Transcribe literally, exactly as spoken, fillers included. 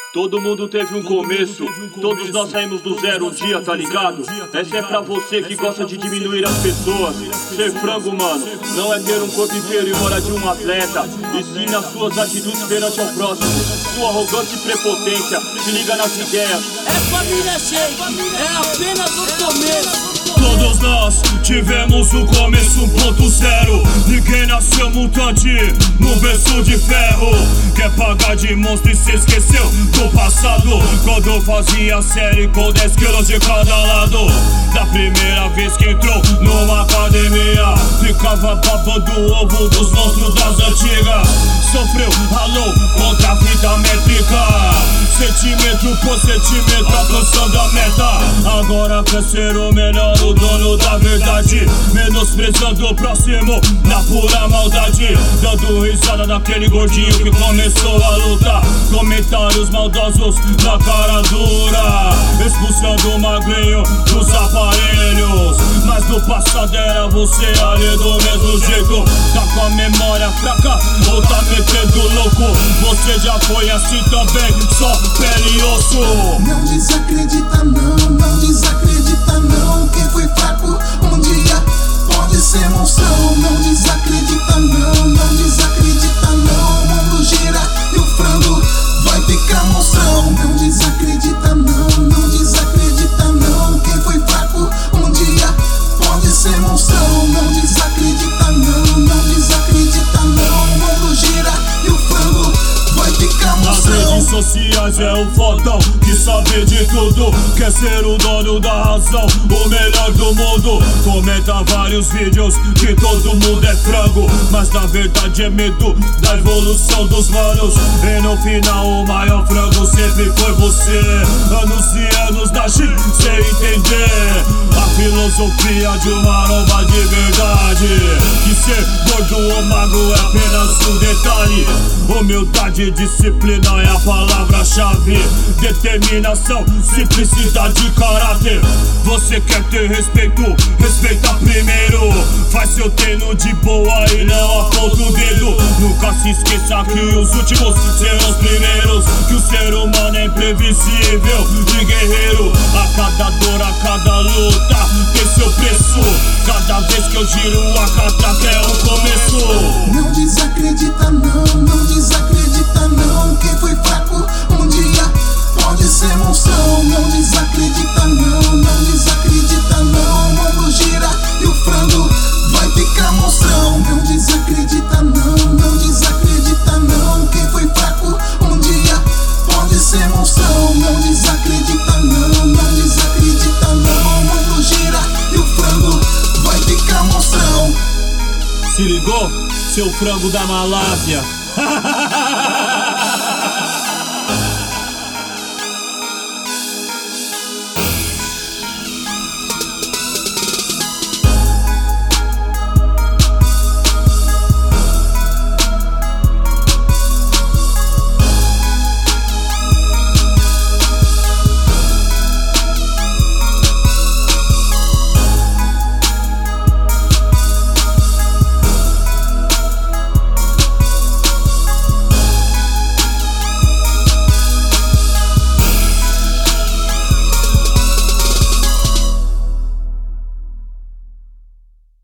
Todo mundo teve um começo, todos nós saímos do zero um dia, tá ligado? Essa é pra você que gosta de diminuir as pessoas. Ser frango, mano, não é ter um corpo inferior a de um atleta, e sim nas suas atitudes perante ao próximo. Sua arrogância e prepotência, se liga nas ideias. É família Shake, é apenas o começo. Todos nós tivemos um começo um ponto zero. Ninguém nasceu mutante no berço de ferro. Quer pagar de monstro e se esqueceu do passado, quando fazia série com dez quilos de cada lado. Da primeira vez que entrou numa academia, ficava babando o ovo dos monstros das antigas. Sofreu, ralou contra a vida métrica, sentimento por sentimento, alcançando a meta. Agora quer ser o melhor, o dono da verdade, menosprezando o próximo na pura maldade, dando risada daquele gordinho que começou a luta. Comentários maldosos na cara dura, expulsando o magrinho dos aparelhos. Mas no passado era você ali do mesmo jeito. Tá com a memória fraca ou tá metendo louco? Você já foi assim também, só pele e osso. Não desacredita não, não desacredita não. Quem foi fraco um dia pode ser monstrão. Não desacredita não, não desacredita não. O mundo gira e o frango vai ficar monstrão. Não desacredita não, não desacredita não. Quem foi fraco um dia pode ser monstrão. Não desacredita não, não desacredita não. O mundo gira e o frango vai ficar monstrão. Nas redes sociais é o fodão que sabe de tudo, quer ser o dono da razão, o melhor do mundo. Comenta vários vídeos que todo mundo é frango, mas na verdade é medo da evolução dos manos. E no final o maior frango sempre foi você. Anos e anos da G sem entender a filosofia de uma aroma de verdade, que ser gordo ou magro é apenas um detalhe. Humildade e disciplina é a palavra-chave. Determinação, simplicidade e caráter. Você quer ter respeito? Respeita primeiro. Faz seu treino de boa e não aponta o dedo. Nunca se esqueça que os últimos serão os primeiros, que o ser humano é imprevisível e guerreiro. A cada dor, a cada luta tem seu preço. Cada vez que eu giro a catraca é o começo. Não desacredita não, não desacredita não. Quem foi fraco um dia pode ser monstrão. Não desacredita não, não desacredita não. O mundo gira e o frango vai ficar monstrão. Não desacredita não, não desacredita não. Quem foi fraco um dia pode ser monstrão. Não desacredita não, não desacredita não. O mundo gira e o frango vai ficar monstrão. Se ligou? Seu frango da Malásia.